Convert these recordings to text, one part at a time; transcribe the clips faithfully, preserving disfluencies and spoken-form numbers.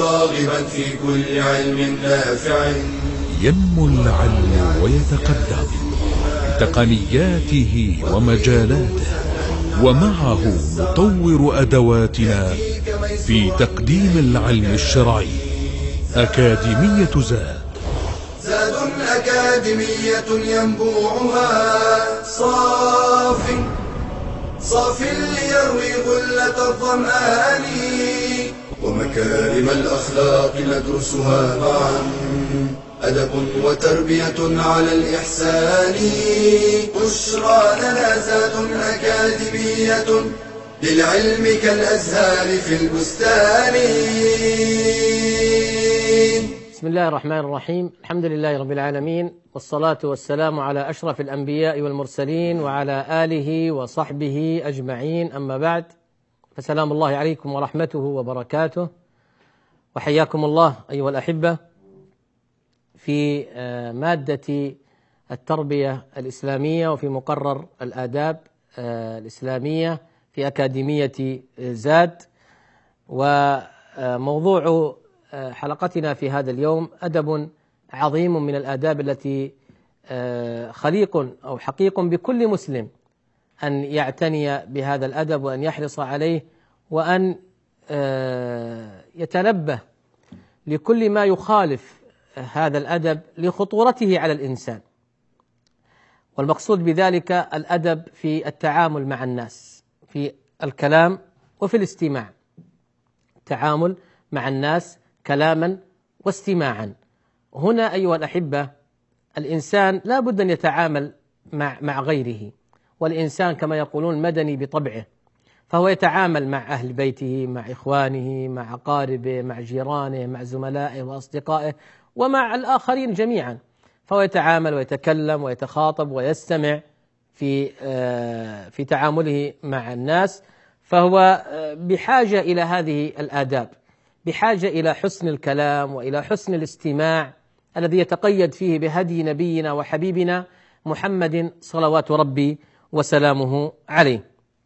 راغبا في كل علم نافع. ينمو العلم ويتقدم بتقنياته ومجالاته، ومعه نطور أدواتنا في تقديم العلم الشرعي. أكاديمية زاد، زاد أكاديمية ينبوعها صاف صاف ليروي غلة الظمآن، ومكارم الأخلاق ندرسها معا، أدب وتربية على الإحسان. بشرى لنا زاد أكاديمية للعلم كالأزهار في البستان. بسم الله الرحمن الرحيم. الحمد لله رب العالمين، والصلاة والسلام على أشرف الأنبياء والمرسلين وعلى آله وصحبه أجمعين، أما بعد، فسلام الله عليكم ورحمته وبركاته، وحياكم الله أيها الأحبة في مادة التربية الإسلامية وفي مقرر الآداب الإسلامية في أكاديمية زاد. وموضوع حلقتنا في هذا اليوم أدب عظيم من الآداب التي خليق أو حقيق بكل مسلم أن يعتني بهذا الأدب وأن يحرص عليه، وأن يتنبه لكل ما يخالف هذا الأدب لخطورته على الإنسان. والمقصود بذلك الأدب في التعامل مع الناس، في الكلام وفي الاستماع، التعامل مع الناس كلاما واستماعا. هنا أيها الأحبة الإنسان لا بد أن يتعامل مع مع غيره، والإنسان كما يقولون مدني بطبعه، فهو يتعامل مع أهل بيته، مع إخوانه، مع أقاربه، مع جيرانه، مع زملائه وأصدقائه ومع الآخرين جميعا، فهو يتعامل ويتكلم ويتخاطب ويستمع في في تعامله مع الناس، فهو بحاجة إلى هذه الآداب، بحاجة إلى حسن الكلام وإلى حسن الاستماع الذي يتقيد فيه بهدي نبينا وحبيبنا محمد صلوات ربي وسلامه عليه.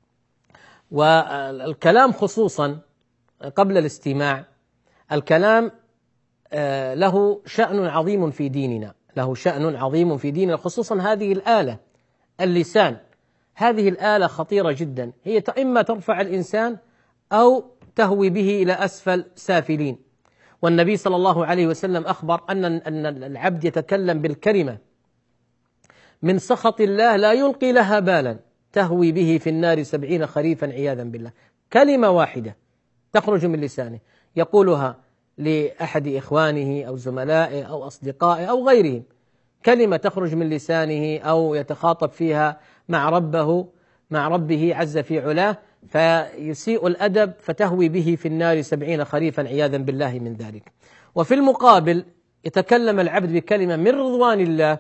والكلام خصوصا قبل الاستماع، الكلام له شأن عظيم في ديننا، له شأن عظيم في ديننا، خصوصا هذه الآلة اللسان. هذه الآلة خطيرة جدا، هي إما ترفع الإنسان أو تهوي به إلى أسفل سافلين. والنبي صلى الله عليه وسلم أخبر أن أن العبد يتكلم بالكلمة من سخط الله لا يلقي لها بالا تهوي به في النار سبعين خريفا عياذا بالله. كلمة واحدة تخرج من لسانه يقولها لأحد إخوانه أو زملائه أو أصدقائه أو غيرهم، كلمة تخرج من لسانه أو يتخاطب فيها مع ربه مع ربه عز في علاه، فيسيء الأدب فتهوي به في النار سبعين خريفا عياذا بالله من ذلك. وفي المقابل يتكلم العبد بكلمة من رضوان الله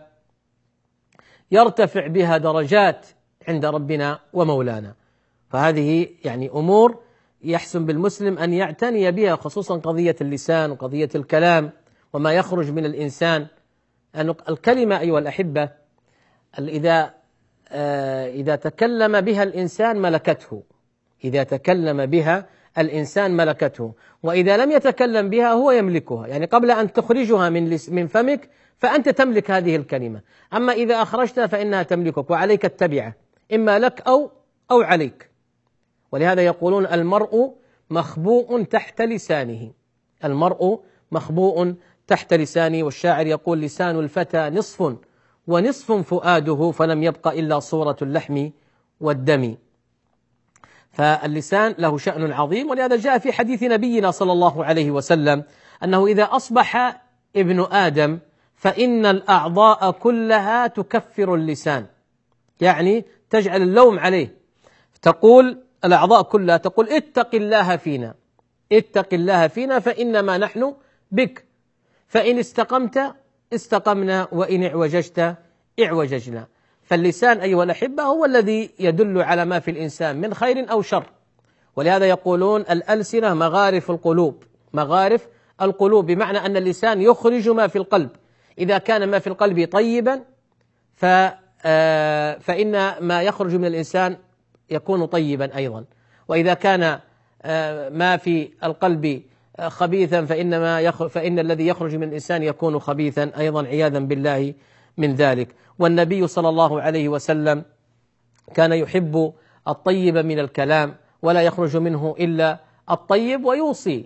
يرتفع بها درجات عند ربنا ومولانا. فهذه يعني أمور يحسن بالمسلم أن يعتني بها، خصوصا قضية اللسان وقضية الكلام وما يخرج من الإنسان. أن الكلمة أيها الأحبة إذا إذا تكلم بها الإنسان ملكته، إذا تكلم بها الإنسان ملكته، وإذا لم يتكلم بها هو يملكها. يعني قبل أن تخرجها من من فمك فأنت تملك هذه الكلمة، أما إذا أخرجتها فإنها تملكك وعليك التبعة، إما لك أو أو عليك. ولهذا يقولون المرء مخبوء تحت لسانه، المرء مخبوء تحت لسانه. والشاعر يقول لسان الفتى نصف ونصف فؤاده، فلم يبق إلا صورة اللحم والدم. فاللسان له شأن عظيم، ولهذا جاء في حديث نبينا صلى الله عليه وسلم أنه إذا أصبح ابن آدم فإن الأعضاء كلها تكفر اللسان، يعني تجعل اللوم عليه، تقول الأعضاء كلها تقول اتق الله فينا، اتق الله فينا فإنما نحن بك، فإن استقمت استقمنا وإن اعوججت اعوججنا. فاللسان أيها الأحبة هو الذي يدل على ما في الإنسان من خير أو شر. ولهذا يقولون الألسنة مغارف القلوب، مغارف القلوب، بمعنى أن اللسان يخرج ما في القلب. إذا كان ما في القلب طيبا فإن ما يخرج من الإنسان يكون طيبا أيضا، وإذا كان ما في القلب خبيثا فإنما يخرج فإن الذي يخرج من الإنسان يكون خبيثا أيضا عياذا بالله من ذلك. والنبي صلى الله عليه وسلم كان يحب الطيب من الكلام ولا يخرج منه إلا الطيب، ويوصي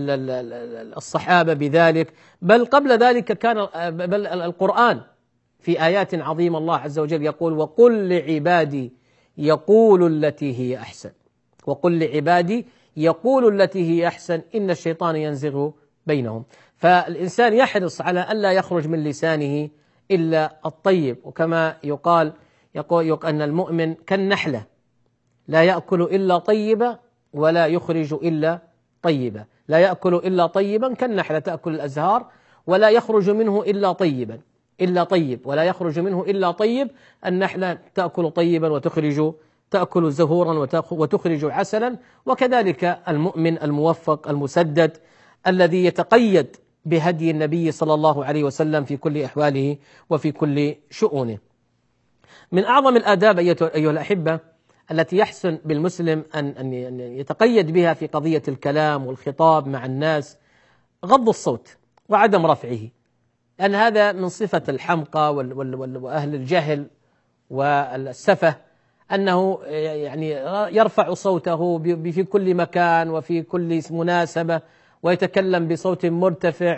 الصحابة بذلك. بل قبل ذلك كان بل القرآن في آيات عظيمة الله عز وجل يقول: وقل لعبادي يقول التي هي أحسن، وقل لعبادي يقول التي هي أحسن إن الشيطان ينزغ بينهم. فالإنسان يحرص على ألا يخرج من لسانه إلا الطيب. وكما يقال يقول أن المؤمن كالنحلة لا يأكل إلا طيبا ولا يخرج إلا طيبا، لا يأكل إلا طيبا كالنحلة تأكل الأزهار ولا يخرج منه إلا طيبا إلا طيب ولا يخرج منه إلا طيب. النحلة تأكل طيبا وتخرج تأكل زهورا وتخرج عسلا. وكذلك المؤمن الموفق المسدد الذي يتقيد بهدي النبي صلى الله عليه وسلم في كل أحواله وفي كل شؤونه. من أعظم الآداب أيها الأحبة التي يحسن بالمسلم أن يتقيد بها في قضية الكلام والخطاب مع الناس غض الصوت وعدم رفعه، لأن هذا من صفة الحمقى وأهل الجهل والسفة، أنه يعني يرفع صوته في كل مكان وفي كل مناسبة ويتكلم بصوت مرتفع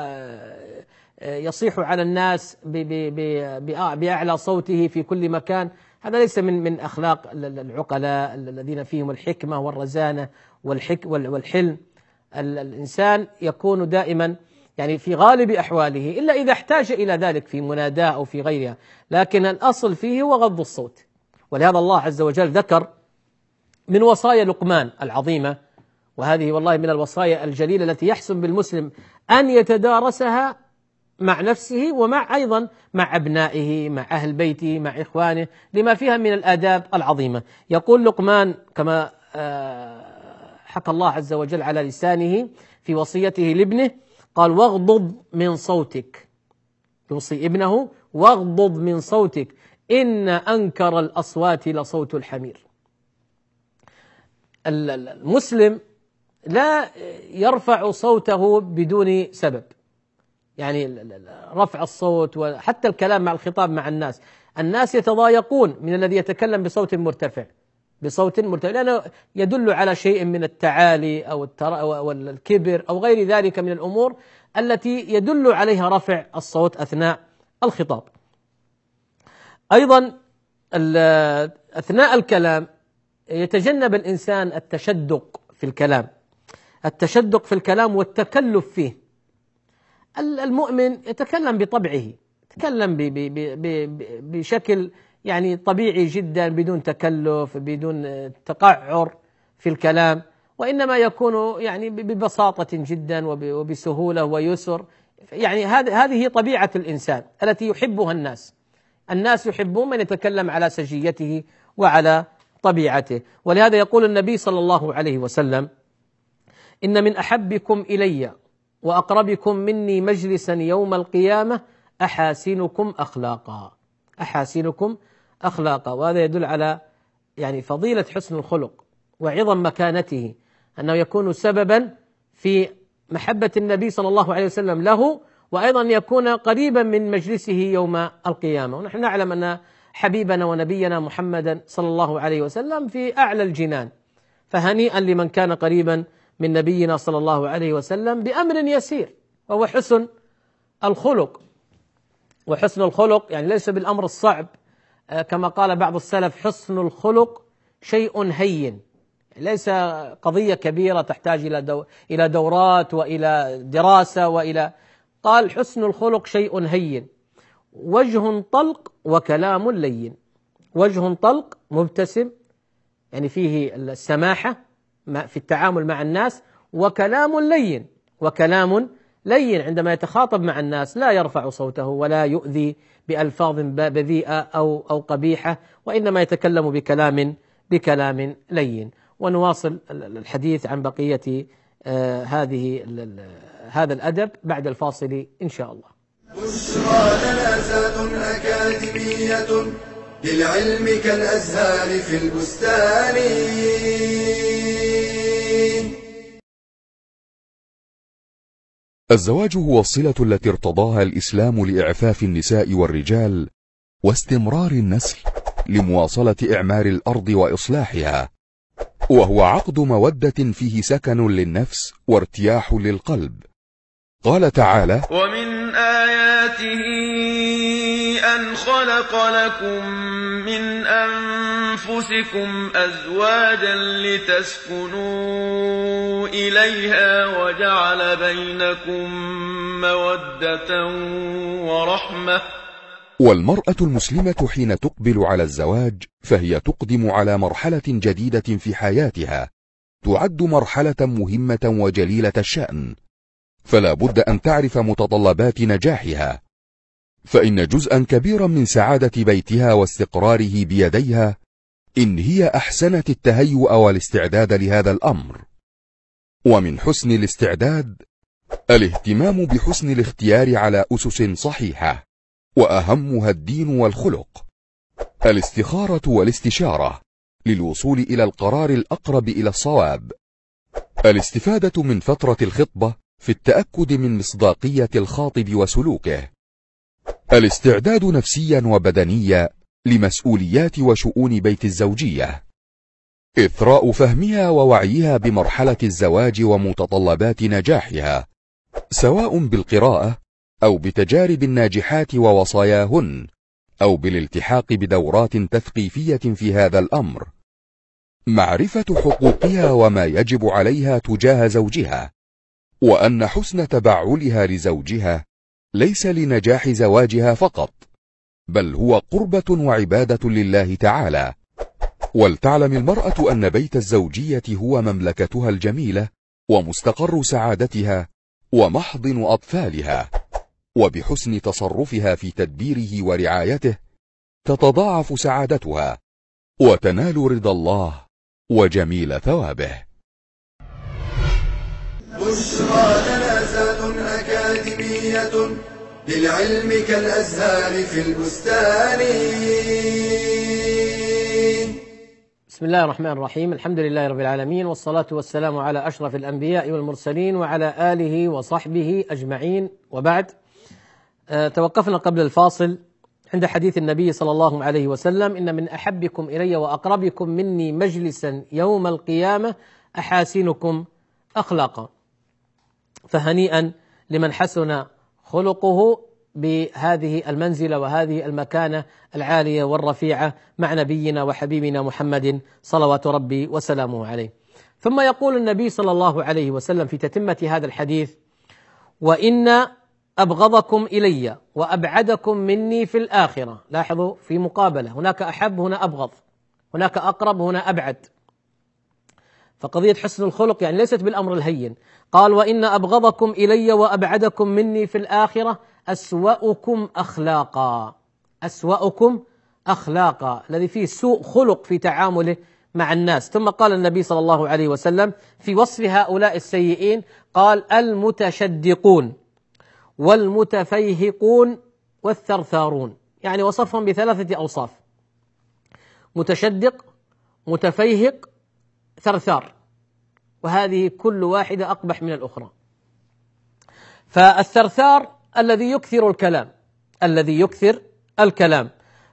ويصيح على الناس بأعلى صوته في كل مكان. هذا ليس من من أخلاق العقلاء الذين فيهم الحكمة والرزانة والحلم. الإنسان يكون دائما يعني في غالب أحواله إلا إذا احتاج إلى ذلك في مناداة أو في غيرها، لكن الأصل فيه هو غض الصوت. ولهذا الله عز وجل ذكر من وصايا لقمان العظيمة، وهذه والله من الوصايا الجليلة التي يحسن بالمسلم أن يتدارسها مع نفسه ومع أيضا مع أبنائه مع أهل بيته مع إخوانه لما فيها من الآداب العظيمة. يقول لقمان كما حكى الله عز وجل على لسانه في وصيته لابنه، قال: واغضض من صوتك، يوصي ابنه: واغضض من صوتك إن أنكر الأصوات لصوت الحمير. المسلم لا يرفع صوته بدون سبب، يعني رفع الصوت وحتى الكلام مع الخطاب مع الناس، الناس يتضايقون من الذي يتكلم بصوت مرتفع بصوت مرتفع لأنه يدل على شيء من التعالي أو الكبر أو غير ذلك من الأمور التي يدل عليها رفع الصوت أثناء الخطاب. أيضا أثناء الكلام يتجنب الإنسان التشدق في الكلام التشدق في الكلام والتكلف فيه. المؤمن يتكلم بطبعه، يتكلم بشكل يعني طبيعي جدا بدون تكلف بدون تقعر في الكلام، وإنما يكون يعني ببساطة جدا وبسهولة ويسر. يعني هذه طبيعة الإنسان التي يحبها الناس الناس يحبون من يتكلم على سجيته وعلى طبيعته. ولهذا يقول النبي صلى الله عليه وسلم: إن من أحبكم إلي وأقربكم مني مجلسا يوم القيامة أحاسنكم أخلاقا أحاسنكم أخلاقا. وهذا يدل على يعني فضيلة حسن الخلق وعظم مكانته، أنه يكون سببا في محبة النبي صلى الله عليه وسلم له، وأيضا يكون قريبا من مجلسه يوم القيامة. ونحن نعلم أن حبيبنا ونبينا محمدا صلى الله عليه وسلم في أعلى الجنان، فهنيئا لمن كان قريبا من نبينا صلى الله عليه وسلم بأمر يسير وهو حسن الخلق. وحسن الخلق يعني ليس بالأمر الصعب، كما قال بعض السلف: حسن الخلق شيء هين، ليس قضية كبيرة تحتاج إلى دو إلى دورات وإلى دراسة وإلى قال: حسن الخلق شيء هين، وجه طلق وكلام لين. وجه طلق مبتسم يعني فيه السماحة في التعامل مع الناس، وكلام لين وكلام لين عندما يتخاطب مع الناس لا يرفع صوته ولا يؤذي بألفاظ بذيئة أو أو قبيحة، وإنما يتكلم بكلام بكلام لين. ونواصل الحديث عن بقية آه هذه هذا الأدب بعد الفاصل إن شاء الله. بشرى لنا زاد أكاديمية للعلم كالأزهار في البستان. الزواج هو الصلة التي ارتضاها الإسلام لإعفاف النساء والرجال واستمرار النسل لمواصلة إعمار الأرض وإصلاحها، وهو عقد مودة فيه سكن للنفس وارتياح للقلب. قال تعالى: ومن آياته أن خلق لكم من أنفسكم أزواجا لتسكنوا إليها وجعل بينكم مودة ورحمة. والمرأة المسلمة حين تقبل على الزواج فهي تقدم على مرحلة جديدة في حياتها، تعد مرحلة مهمة وجليلة الشأن، فلا بد أن تعرف متطلبات نجاحها، فإن جزءا كبيرا من سعادة بيتها واستقراره بيديها إن هي أحسنت التهيؤ والاستعداد لهذا الأمر. ومن حسن الاستعداد الاهتمام بحسن الاختيار على أسس صحيحة، وأهمها الدين والخلق، الاستخارة والاستشارة للوصول إلى القرار الأقرب إلى الصواب، الاستفادة من فترة الخطبة في التأكد من مصداقية الخاطب وسلوكه، الاستعداد نفسيا وبدنيا لمسؤوليات وشؤون بيت الزوجية، إثراء فهمها ووعيها بمرحلة الزواج ومتطلبات نجاحها، سواء بالقراءة أو بتجارب الناجحات ووصاياهن، أو بالالتحاق بدورات تثقيفية في هذا الأمر، معرفة حقوقها وما يجب عليها تجاه زوجها، وأن حسن تبعلها لزوجها ليس لنجاح زواجها فقط، بل هو قربة وعبادة لله تعالى. ولتعلم المرأة أن بيت الزوجية هو مملكتها الجميلة ومستقر سعادتها ومحضن أطفالها، وبحسن تصرفها في تدبيره ورعايته تتضاعف سعادتها وتنال رضا الله وجميل ثوابه. بشرى جنازات أكاديمية للعلم كالأزهار في البستان. بسم الله الرحمن الرحيم، الحمد لله رب العالمين، والصلاة والسلام على أشرف الأنبياء والمرسلين وعلى آله وصحبه أجمعين، وبعد. أه توقفنا قبل الفاصل عند حديث النبي صلى الله عليه وسلم: إن من أحبكم إلي وأقربكم مني مجلسا يوم القيامة أحاسنكم أخلاقا. فهنيئا لمن حسن خلقه بهذه المنزلة وهذه المكانة العالية والرفيعة مع نبينا وحبيبنا محمد صلوات ربي وسلامه عليه. ثم يقول النبي صلى الله عليه وسلم في تتمة هذا الحديث: وإن أبغضكم إلي وأبعدكم مني في الآخرة. لاحظوا، في مقابلة، هناك أحب هنا أبغض، هناك أقرب هنا أبعد. فقضية حسن الخلق يعني ليست بالأمر الهين. قال: وإن أبغضكم إلي وأبعدكم مني في الآخرة أسوأكم أخلاقا. أسوأكم أخلاقا، الذي فيه سوء خلق في تعامله مع الناس. ثم قال النبي صلى الله عليه وسلم في وصف هؤلاء السيئين، قال: المتشدقون والمتفيهقون والثرثارون. يعني وصفهم بثلاثة أوصاف: متشدق، متفيهق، ثرثار، وهذه كل واحدة أقبح من الأخرى. فالثرثار الذي يكثر الكلام، الذي يكثر الكلام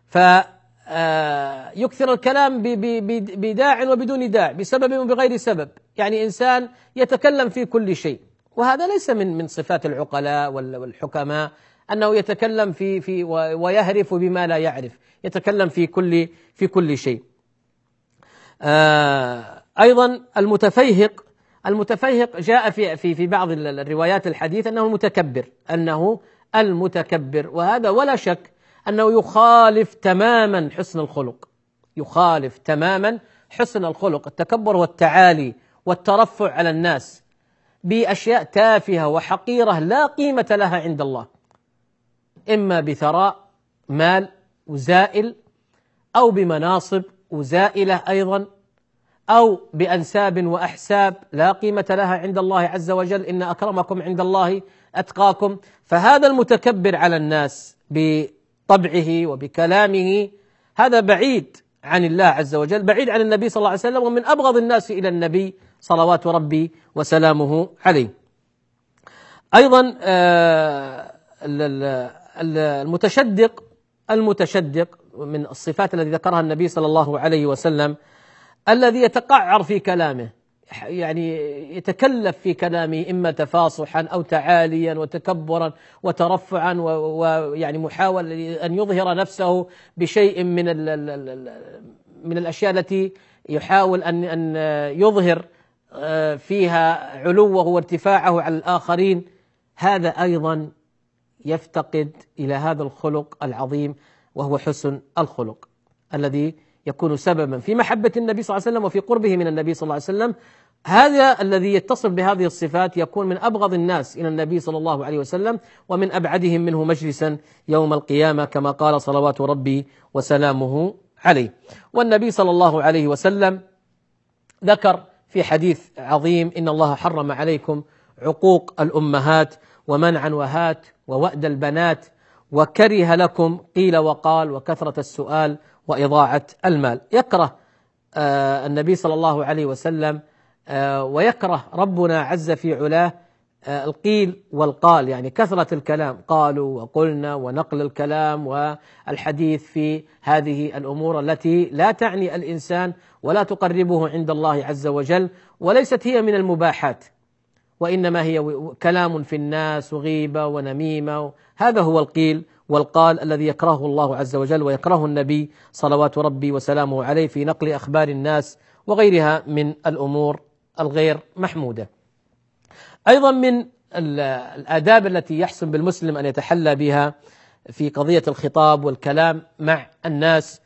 فيكثر الكلام بداع وبدون داع، بسبب وبغير سبب. يعني إنسان يتكلم في كل شيء، وهذا ليس من من صفات العقلاء والحكماء، أنه يتكلم في في ويهرف بما لا يعرف، يتكلم في كل في كل شيء. آه أيضا المتفيهق، المتفيهق جاء في في في بعض الروايات الحديث أنه المتكبر، أنه المتكبر، وهذا ولا شك أنه يخالف تماما حسن الخلق، يخالف تماما حسن الخلق. التكبر والتعالي والترفع على الناس بأشياء تافهة وحقيرة لا قيمة لها عند الله، إما بثراء مال وزائل، أو بمناصب وزائلة أيضا، أو بأنساب وأحساب لا قيمة لها عند الله عز وجل: إن أكرمكم عند الله أتقاكم. فهذا المتكبر على الناس بطبعه وبكلامه هذا بعيد عن الله عز وجل، بعيد عن النبي صلى الله عليه وسلم، ومن أبغض الناس إلى النبي صلوات ربي وسلامه عليه. أيضا المتشدق المتشدق من الصفات التي ذكرها النبي صلى الله عليه وسلم الذي يتقعر في كلامه، يعني يتكلف في كلامه إما تفاصحا أو تعاليا وتكبرا وترفعا، ويعني محاول أن يظهر نفسه بشيء من من الأشياء التي يحاول أن أن يظهر فيها علوه وارتفاعه على الآخرين. هذا أيضا يفتقد إلى هذا الخلق العظيم، وهو حسن الخلق الذي يكون سببا في محبة النبي صلى الله عليه وسلم وفي قربه من النبي صلى الله عليه وسلم. هذا الذي يتصف بهذه الصفات يكون من أبغض الناس إلى النبي صلى الله عليه وسلم ومن أبعدهم منه مجلسا يوم القيامة، كما قال صلوات ربي وسلامه عليه. والنبي صلى الله عليه وسلم ذكر في حديث عظيم: إن الله حرم عليكم عقوق الأمهات ومنعا وهات ووأد البنات وكره لكم قيل وقال وكثرة السؤال وإضاعة المال. يكره آه النبي صلى الله عليه وسلم آه ويكره ربنا عز في علاه آه القيل والقال، يعني كثرة الكلام، قالوا وقلنا ونقل الكلام والحديث في هذه الأمور التي لا تعني الإنسان ولا تقربه عند الله عز وجل، وليست هي من المباحات، وإنما هي كلام في الناس وغيبة ونميمة. هذا هو القيل والقال الذي يكرهه الله عز وجل ويكرهه النبي صلوات ربي وسلامه عليه في نقل أخبار الناس وغيرها من الأمور الغير محمودة. أيضا من الآداب التي يحسن بالمسلم أن يتحلى بها في قضية الخطاب والكلام مع الناس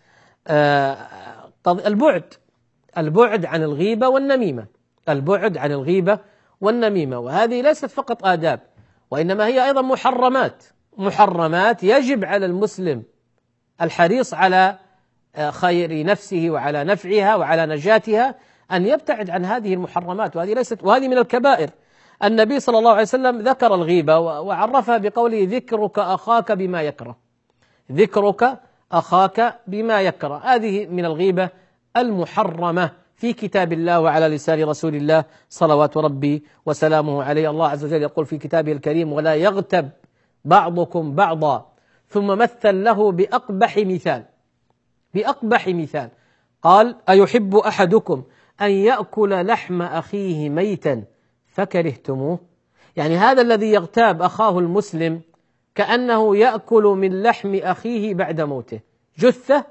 البعد البعد عن الغيبة والنميمة البعد عن الغيبة والنميمة وهذه ليست فقط آداب، وإنما هي أيضا محرمات محرمات يجب على المسلم الحريص على خير نفسه وعلى نفعها وعلى نجاتها أن يبتعد عن هذه المحرمات، وهذه ليست وهذه من الكبائر. النبي صلى الله عليه وسلم ذكر الغيبة وعرفها بقوله: ذكرك أخاك بما يكره ذكرك أخاك بما يكره. هذه من الغيبة المحرمة في كتاب الله وعلى لسان رسول الله صلوات ربي وسلامه عليه. الله عز وجل يقول في كتابه الكريم: ولا يغتب بعضكم بعضا، ثم مثل له بأقبح مثال بأقبح مثال قال: أيحب أحدكم أن يأكل لحم أخيه ميتا فكرهتموه؟ يعني هذا الذي يغتاب أخاه المسلم كأنه يأكل من لحم أخيه بعد موته، جثة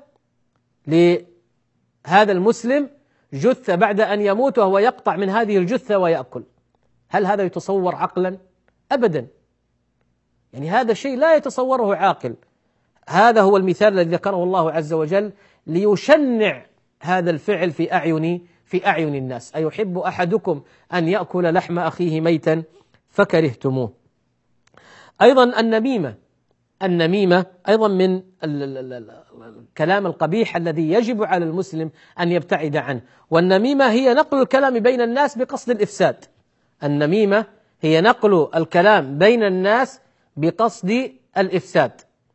لهذا المسلم، جثة بعد أن يموت وهو يقطع من هذه الجثة ويأكل. هل هذا يتصور عقلا؟ أبدا، يعني هذا شيء لا يتصوره عاقل. هذا هو المثال الذي ذكره الله عز وجل ليشنع هذا الفعل في أعين في أعين الناس. أيحب أحدكم أن يأكل لحم أخيه ميتا فكرهتموه. أيضا النميمة النميمة أيضا من الكلام القبيح الذي يجب على المسلم أن يبتعد عنه. والنميمة هي نقل الكلام بين الناس بقصد الإفساد. النميمة هي نقل الكلام بين الناس بقصد الإفساد.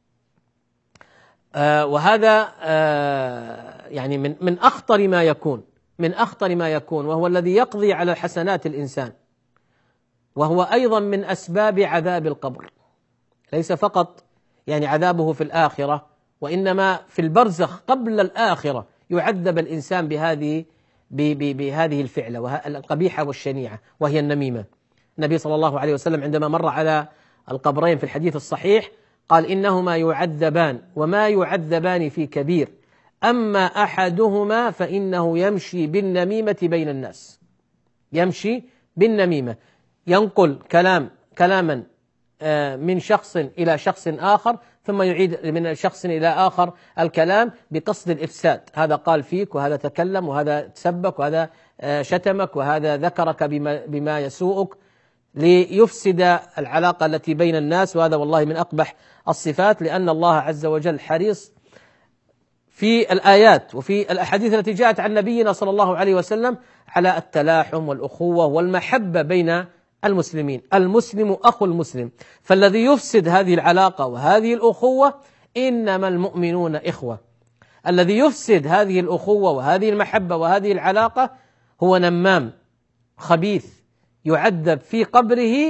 آه وهذا آه يعني من من أخطر ما يكون من أخطر ما يكون وهو الذي يقضي على حسنات الإنسان، وهو أيضا من أسباب عذاب القبر. ليس فقط يعني عذابه في الآخرة، وإنما في البرزخ قبل الآخرة يعذب الإنسان بهذه بهذه الفعلة القبيحة والشنيعة، وهي النميمة. النبي صلى الله عليه وسلم عندما مر على القبرين في الحديث الصحيح قال: إنهما يعذبان وما يعذبان في كبير، أما أحدهما فإنه يمشي بالنميمة بين الناس. يمشي بالنميمة، ينقل كلام كلاما من شخص إلى شخص آخر، ثم يعيد من شخص إلى آخر الكلام بقصد الإفساد. هذا قال فيك، وهذا تكلم، وهذا تسبك، وهذا شتمك، وهذا ذكرك بما, بما يسوءك، ليفسد العلاقة التي بين الناس. وهذا والله من أقبح الصفات، لأن الله عز وجل حريص في الآيات وفي الأحاديث التي جاءت عن نبينا صلى الله عليه وسلم على التلاحم والأخوة والمحبة بين المسلمين. المسلم أخو المسلم، فالذي يفسد هذه العلاقة وهذه الأخوة إنما المؤمنون إخوة. الذي يفسد هذه الأخوة وهذه المحبة وهذه العلاقة هو نمام خبيث يعذب في قبره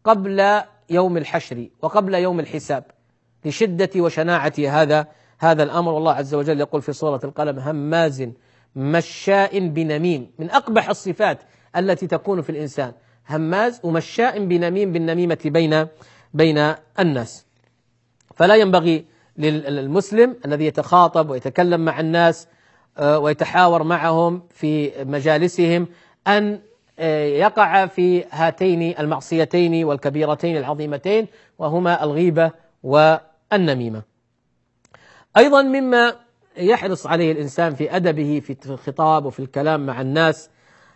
قبل يوم الحشر وقبل يوم الحساب لشدة وشناعة هذا هذا الأمر. والله عز وجل يقول في سورة القلم: هماز مشاء بنميم. من أقبح الصفات التي تكون في الإنسان هماز ومشاء بنميم، بالنميمة بين بين الناس. فلا ينبغي للمسلم الذي يتخاطب ويتكلم مع الناس ويتحاور معهم في مجالسهم أن يقع في هاتين المعصيتين والكبيرتين العظيمتين، وهما الغيبة والنميمة. أيضا مما يحرص عليه الإنسان في أدبه في الخطاب وفي الكلام مع الناس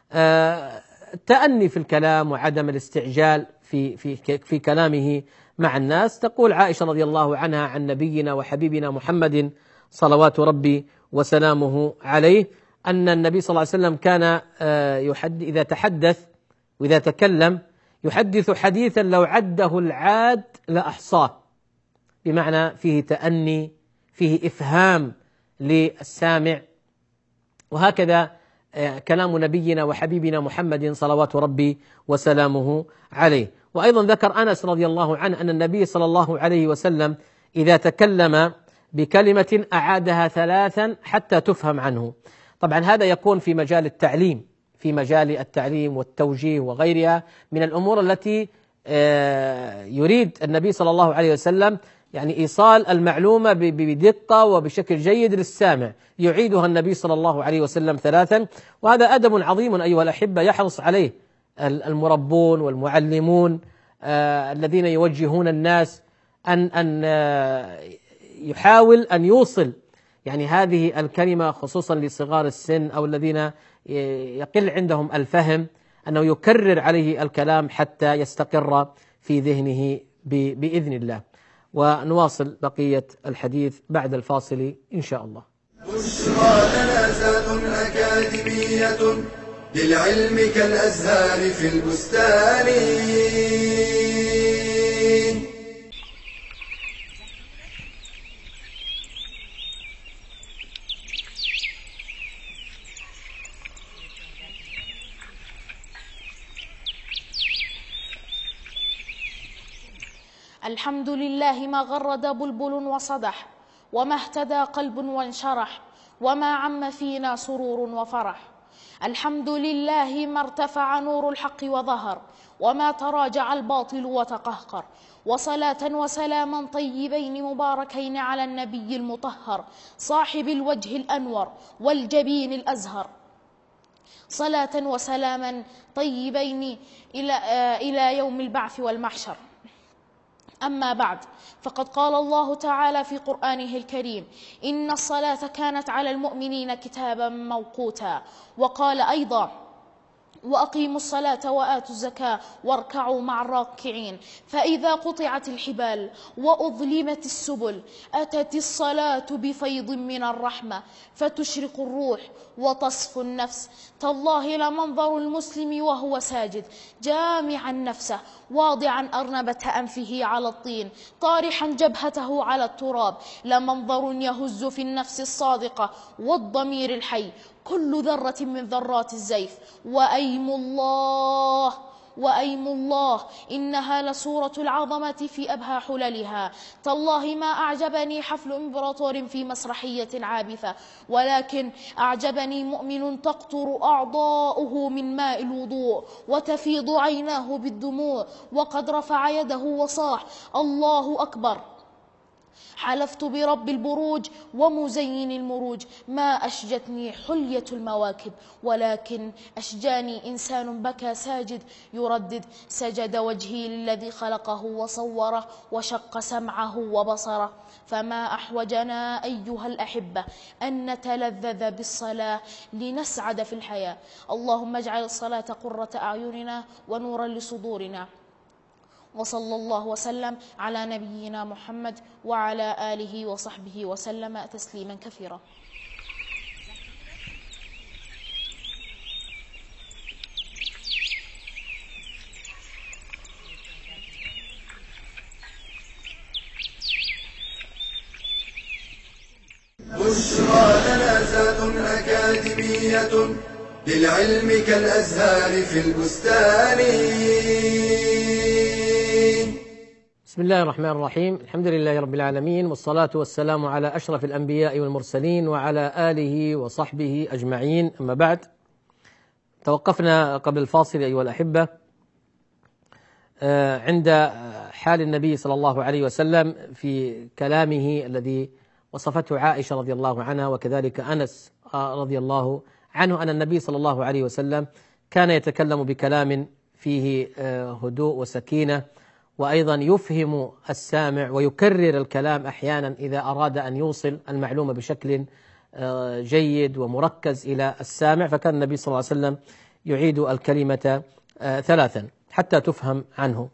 التأني في الكلام وعدم الاستعجال في في في كلامه مع الناس. تقول عائشة رضي الله عنها عن نبينا وحبيبنا محمد صلوات ربي وسلامه عليه أن النبي صلى الله عليه وسلم كان يحد إذا تحدث وإذا تكلم يحدث حديثا لو عده العاد لأحصاه، بمعنى فيه تأني، فيه إفهام للسامع. وهكذا كلام نبينا وحبيبنا محمد صلوات ربي وسلامه عليه. وأيضا ذكر أنس رضي الله عنه أن النبي صلى الله عليه وسلم إذا تكلم بكلمة أعادها ثلاثا حتى تفهم عنه. طبعا هذا يكون في مجال التعليم، في مجال التعليم والتوجيه وغيرها من الأمور التي يريد النبي صلى الله عليه وسلم يعني إيصال المعلومة بدقة وبشكل جيد للسامع، يعيدها النبي صلى الله عليه وسلم ثلاثا. وهذا أدب عظيم أيها الأحبة يحرص عليه المربون والمعلمون آه الذين يوجهون الناس أن أن آه يحاول أن يوصل يعني هذه الكلمة خصوصا لصغار السن أو الذين يقل عندهم الفهم، أنه يكرر عليه الكلام حتى يستقر في ذهنه بإذن الله. ونواصل بقية الحديث بعد الفاصل إن شاء الله. بشرى جنازات أكاديمية للعلم كالأزهار في البستان. الحمد لله ما غرد بلبل وصدح، وما اهتدى قلب وانشرح، وما عم فينا سرور وفرح. الحمد لله ما ارتفع نور الحق وظهر، وما تراجع الباطل وتقهقر. وصلاة وسلاما طيبين مباركين على النبي المطهر صاحب الوجه الأنور والجبين الأزهر. صلاة وسلاما طيبين إلى, آه إلى يوم البعث والمحشر. أما بعد، فقد قال الله تعالى في قرآنه الكريم: إن الصلاة كانت على المؤمنين كتابا موقوتا. وقال أيضا: وأقيموا الصلاة وآتوا الزكاة واركعوا مع الراكعين. فإذا قطعت الحبال وأظلمت السبل أتت الصلاة بفيض من الرحمة فتشرق الروح وتصفو النفس. تالله لمنظر المسلم وهو ساجد جامعا نفسه واضعا أرنبة أنفه على الطين طارحا جبهته على التراب لمنظر يهز في النفس الصادقة والضمير الحي كل ذرة من ذرات الزيف. وأيم الله وأيم الله إنها لصورة العظمة في أبهى حللها. تالله ما أعجبني حفل إمبراطور في مسرحية عابثة، ولكن أعجبني مؤمن تقطر أعضاؤه من ماء الوضوء وتفيض عيناه بالدموع وقد رفع يده وصاح: الله أكبر. حلفت برب البروج ومزين المروج ما أشجتني حلية المواكب، ولكن أشجاني إنسان بكى ساجد يردد: سجد وجهي للذي خلقه وصوره وشق سمعه وبصره. فما أحوجنا أيها الأحبة أن نتلذذ بالصلاة لنسعد في الحياة. اللهم اجعل الصلاة قرة أعيننا ونورا لصدورنا. وصلى الله وسلم على نبينا محمد وعلى آله وصحبه وسلم تسليما كثيرا. بشرى جنازات أكاديمية للعلم كالأزهار في البستان. بسم الله الرحمن الرحيم. الحمد لله رب العالمين، والصلاة والسلام على أشرف الأنبياء والمرسلين وعلى آله وصحبه أجمعين، أما بعد. توقفنا قبل الفاصل أيها الأحبة عند حال النبي صلى الله عليه وسلم في كلامه الذي وصفته عائشة رضي الله عنها وكذلك أنس رضي الله عنه، أن النبي صلى الله عليه وسلم كان يتكلم بكلام فيه هدوء وسكينة، وأيضا يفهم السامع ويكرر الكلام أحيانا إذا أراد أن يوصل المعلومة بشكل جيد ومركز إلى السامع، فكان النبي صلى الله عليه وسلم يعيد الكلمة ثلاثا حتى تفهم عنه.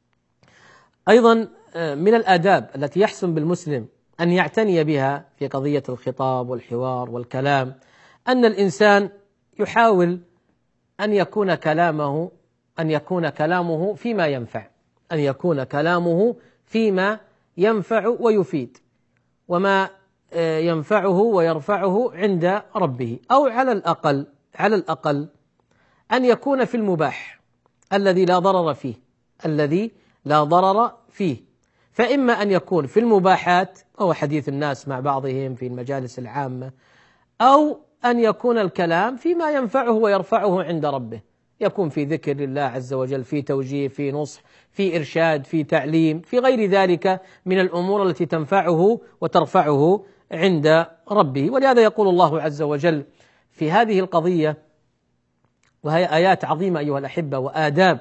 أيضا من الآداب التي يحسن بالمسلم أن يعتني بها في قضية الخطاب والحوار والكلام أن الإنسان يحاول أن يكون كلامه أن يكون كلامه فيما ينفع أن يكون كلامه فيما ينفع ويفيد، وما ينفعه ويرفعه عند ربه، أو على الأقل على الأقل أن يكون في المباح الذي لا ضرر فيه الذي لا ضرر فيه فإما أن يكون في المباحات أو حديث الناس مع بعضهم في المجالس العامة، أو أن يكون الكلام فيما ينفعه ويرفعه عند ربه، يكون في ذكر لله عز وجل، في توجيه، في نصح، في إرشاد، في تعليم، في غير ذلك من الأمور التي تنفعه وترفعه عند ربه. ولهذا يقول الله عز وجل في هذه القضية، وهي آيات عظيمة أيها الأحبة وآداب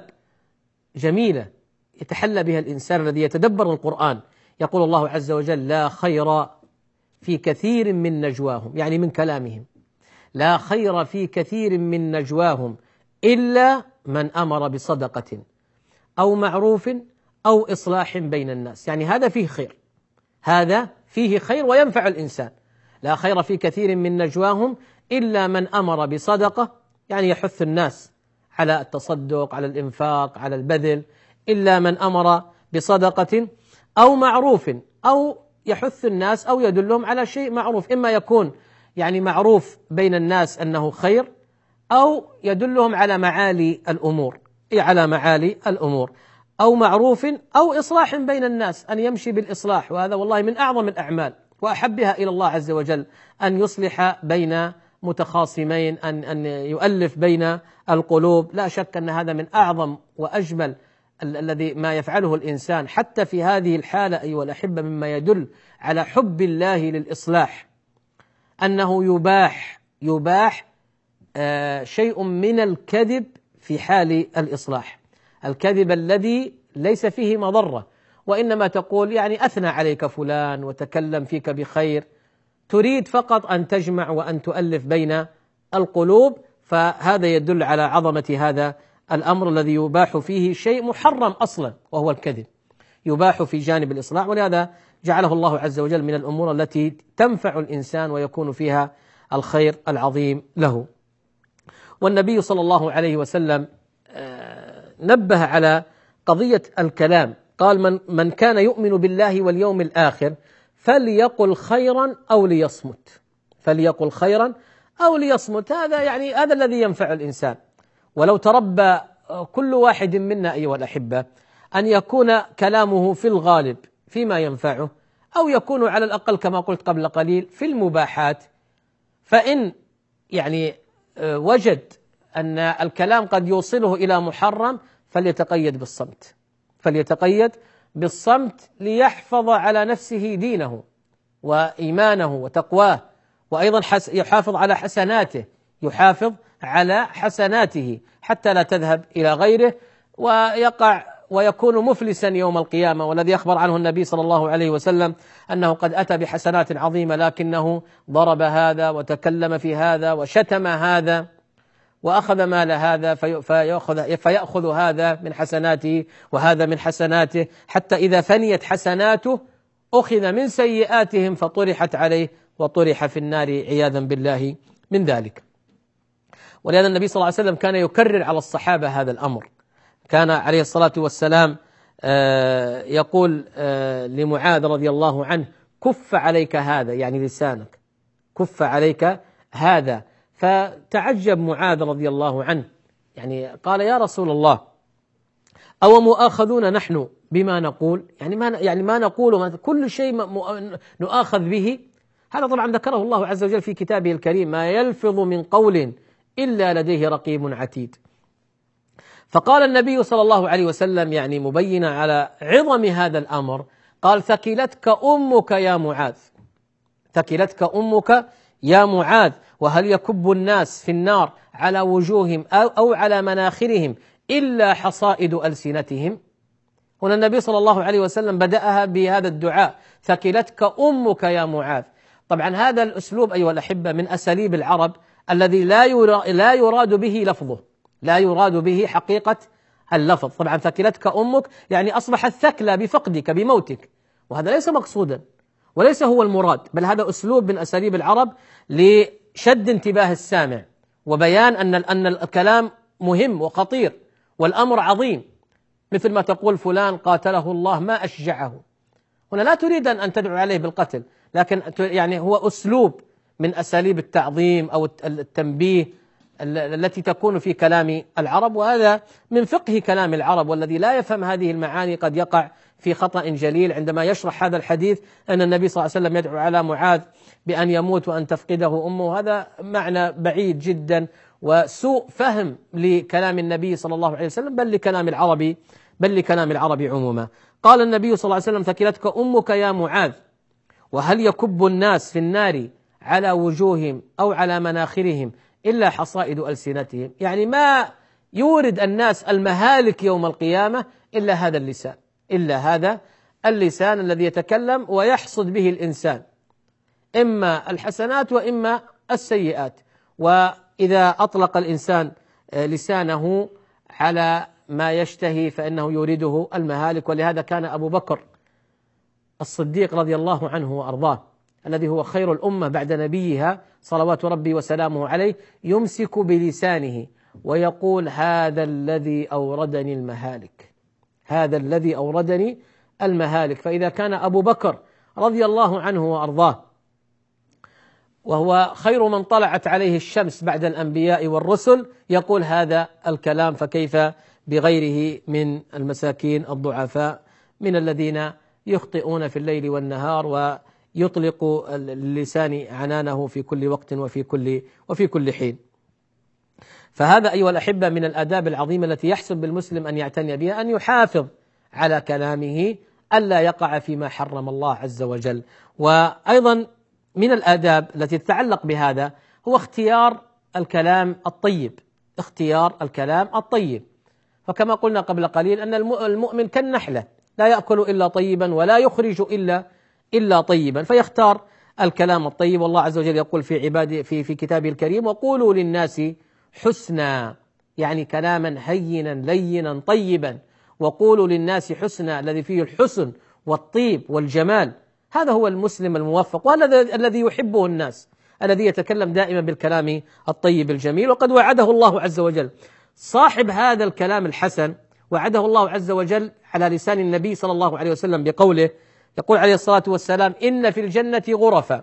جميلة يتحلى بها الإنسان الذي يتدبر القرآن. يقول الله عز وجل: لا خير في كثير من نجواهم، يعني من كلامهم، لا خير في كثير من نجواهم إلا من أمر بصدقة أو معروف أو إصلاح بين الناس. يعني هذا فيه خير، هذا فيه خير وينفع الإنسان. لا خير في كثير من نجواهم إلا من أمر بصدقة، يعني يحث الناس على التصدق، على الإنفاق، على البذل، إلا من أمر بصدقة أو معروف، أو يحث الناس أو يدلهم على شيء معروف، إما يكون يعني معروف بين الناس أنه خير، أو يدلهم على معالي الأمور على معالي الأمور أو معروف أو إصلاح بين الناس، أن يمشي بالإصلاح، وهذا والله من أعظم الأعمال وأحبها إلى الله عز وجل، أن يصلح بين متخاصمين، أن أن يؤلف بين القلوب. لا شك أن هذا من أعظم وأجمل الذي ما يفعله الإنسان حتى في هذه الحالة أيها الأحبة، مما يدل على حب الله للإصلاح، أنه يباح يباح آه شيء من الكذب في حال الإصلاح، الكذب الذي ليس فيه مضرة، وإنما تقول يعني أثنى عليك فلان وتكلم فيك بخير، تريد فقط أن تجمع وأن تؤلف بين القلوب، فهذا يدل على عظمة هذا الأمر الذي يباح فيه شيء محرم أصلا وهو الكذب، يباح في جانب الإصلاح، ولهذا جعله الله عز وجل من الأمور التي تنفع الإنسان ويكون فيها الخير العظيم له. والنبي صلى الله عليه وسلم نبه على قضية الكلام، قال: من, من كان يؤمن بالله واليوم الآخر فليقل خيرا أو ليصمت فليقل خيرا أو ليصمت هذا يعني هذا الذي ينفع الإنسان. ولو تربى كل واحد منا أيها الأحبة أن يكون كلامه في الغالب فيما ينفعه، أو يكون على الأقل كما قلت قبل قليل في المباحات، فإن يعني وجد أن الكلام قد يوصله إلى محرم فليتقيد بالصمت فليتقيد بالصمت ليحفظ على نفسه دينه وإيمانه وتقواه، وأيضا يحافظ على حسناته يحافظ على حسناته حتى لا تذهب إلى غيره ويقع ويكون مفلسا يوم القيامة. والذي أخبر عنه النبي صلى الله عليه وسلم أنه قد أتى بحسنات عظيمة لكنه ضرب هذا وتكلم في هذا وشتم هذا وأخذ مال هذا فيأخذ, فيأخذ هذا من حسناته وهذا من حسناته، حتى إذا فنيت حسناته أخذ من سيئاتهم فطرحت عليه وطرح في النار عياذا بالله من ذلك. ولهذا النبي صلى الله عليه وسلم كان يكرر على الصحابة هذا الأمر، كان عليه الصلاة والسلام يقول لمعاذ رضي الله عنه: كف عليك هذا، يعني لسانك، كف عليك هذا. فتعجب معاذ رضي الله عنه، يعني قال: يا رسول الله، أو مؤاخذون نحن بما نقول، يعني ما يعني ما نقول كل شيء نؤاخذ به. هذا طبعا ذكره الله عز وجل في كتابه الكريم: ما يلفظ من قول إلا لديه رقيب عتيد. فقال النبي صلى الله عليه وسلم يعني مبينا على عظم هذا الأمر، قال: ثكلتك أمك يا معاذ، ثكلتك أمك يا معاذ، وهل يكب الناس في النار على وجوههم أو, أو على مناخرهم إلا حصائد ألسنتهم. هنا النبي صلى الله عليه وسلم بدأها بهذا الدعاء: ثكلتك أمك يا معاذ. طبعا هذا الأسلوب أيها الأحبة من أساليب العرب الذي لا لا يراد به لفظه، لا يراد به حقيقة اللفظ. طبعا ثكلتك أمك يعني أصبحت ثكلى بفقدك بموتك، وهذا ليس مقصودا وليس هو المراد، بل هذا أسلوب من أساليب العرب لشد انتباه السامع وبيان أن أن الكلام مهم وخطير والأمر عظيم، مثل ما تقول فلان قاتله الله ما أشجعه. هنا لا تريد أن تدعو عليه بالقتل، لكن يعني هو أسلوب من أساليب التعظيم أو التنبيه التي تكون في كلام العرب، وهذا من فقه كلام العرب. والذي لا يفهم هذه المعاني قد يقع في خطأ جليل عندما يشرح هذا الحديث أن النبي صلى الله عليه وسلم يدعو على معاذ بأن يموت وأن تفقده أمه. هذا معنى بعيد جدا وسوء فهم لكلام النبي صلى الله عليه وسلم، بل لكلام العربي بل لكلام العربي عموما. قال النبي صلى الله عليه وسلم: ثكلتك أمك يا معاذ، وهل يكب الناس في النار على وجوههم أو على مناخرهم إلا حصائد ألسنتهم. يعني ما يورد الناس المهالك يوم القيامة إلا هذا اللسان، إلا هذا اللسان الذي يتكلم ويحصد به الإنسان إما الحسنات وإما السيئات. وإذا أطلق الإنسان لسانه على ما يشتهي فإنه يورده المهالك. ولهذا كان أبو بكر الصديق رضي الله عنه وأرضاه الذي هو خير الأمة بعد نبيها صلوات ربي وسلامه عليه يمسك بلسانه ويقول: هذا الذي أوردني المهالك، هذا الذي أوردني المهالك. فإذا كان أبو بكر رضي الله عنه وأرضاه وهو خير من طلعت عليه الشمس بعد الأنبياء والرسل يقول هذا الكلام، فكيف بغيره من المساكين الضعفاء من الذين يخطئون في الليل والنهار ويطلق اللسان عنانه في كل وقت وفي كل وفي كل حين. فهذا أيها الأحبة من الآداب العظيمة التي يحسن بالمسلم أن يعتني بها، أن يحافظ على كلامه ألا يقع فيما حرم الله عز وجل. وأيضا من الآداب التي تتعلق بهذا هو اختيار الكلام الطيب، اختيار الكلام الطيب. فكما قلنا قبل قليل أن المؤمن كالنحلة لا يأكل إلا طيبا ولا يخرج إلا إلا طيبا، فيختار الكلام الطيب. والله عز وجل يقول في عباده في في كتابه الكريم: وقولوا للناس حسنا، يعني كلاما هينا لينا طيبا. وقولوا للناس حسنا الذي فيه الحسن والطيب والجمال. هذا هو المسلم الموفق، وهذا الذي يحبه الناس، الذي يتكلم دائما بالكلام الطيب الجميل. وقد وعده الله عز وجل صاحب هذا الكلام الحسن، وعده الله عز وجل على لسان النبي صلى الله عليه وسلم بقوله، يقول عليه الصلاة والسلام: إن في الجنة غرفا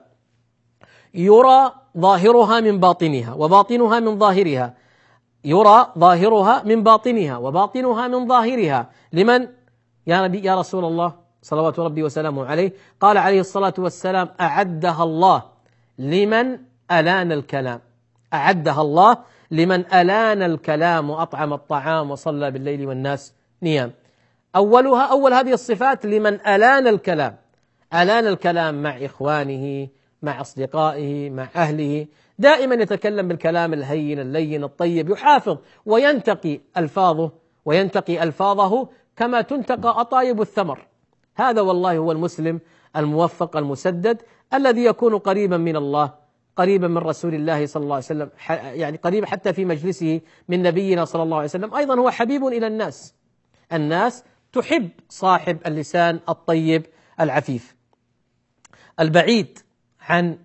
يرى ظاهرها من باطنها وباطنها من ظاهرها، يرى ظاهرها من باطنها وباطنها من ظاهرها. لمن يا نبي يا رسول الله صلوات ربي وسلامه عليه؟ قال عليه الصلاة والسلام: أعدها الله لمن ألان الكلام، أعدها الله لمن ألان الكلام وأطعم الطعام وصلى بالليل والناس نيام. أولها أول هذه الصفات لمن ألان الكلام، ألان الكلام مع إخوانه، مع أصدقائه، مع أهله، دائما يتكلم بالكلام الهين اللين الطيب، يحافظ وينتقي ألفاظه وينتقي ألفاظه كما تنتقى أطايب الثمر. هذا والله هو المسلم الموفق المسدد الذي يكون قريبا من الله، قريبا من رسول الله صلى الله عليه وسلم، يعني قريب حتى في مجلسه من نبينا صلى الله عليه وسلم. أيضا هو حبيب إلى الناس، الناس تحب صاحب اللسان الطيب العفيف البعيد عن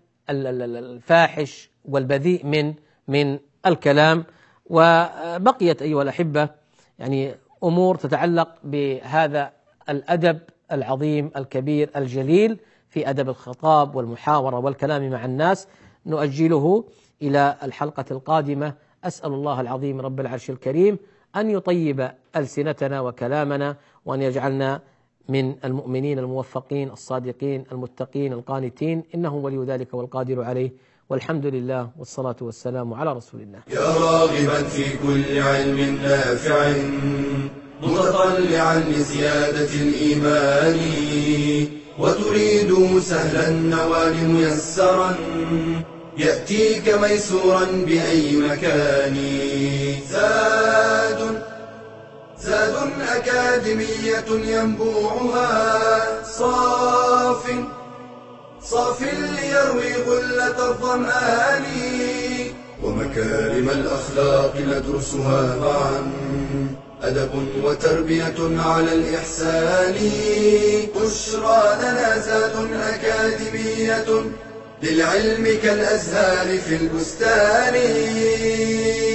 الفاحش والبذيء من من الكلام. وبقيت أيها الأحبة يعني أمور تتعلق بهذا الأدب العظيم الكبير الجليل في أدب الخطاب والمحاورة والكلام مع الناس، نؤجله إلى الحلقة القادمة. أسأل الله العظيم رب العرش الكريم أن يطيب ألسنتنا وكلامنا، وأن يجعلنا من المؤمنين الموفقين الصادقين المتقين القانتين، إنه ولي ذلك والقادر عليه، والحمد لله والصلاة والسلام على رسول الله. يا راغبا في كل علم نافع متطلعا لزيادة الإيمان، وتريد سهلا النوال ميسرا يأتيك ميسورا بأي مكان. زاد زاد أكاديمية ينبوعها صاف صاف ليروي غلة الظمآن، ومكارم الأخلاق ندرسها معا، أدب وتربية على الإحسان. بشرى لنا زاد أكاديمية للعلم كالأزهار في البستان.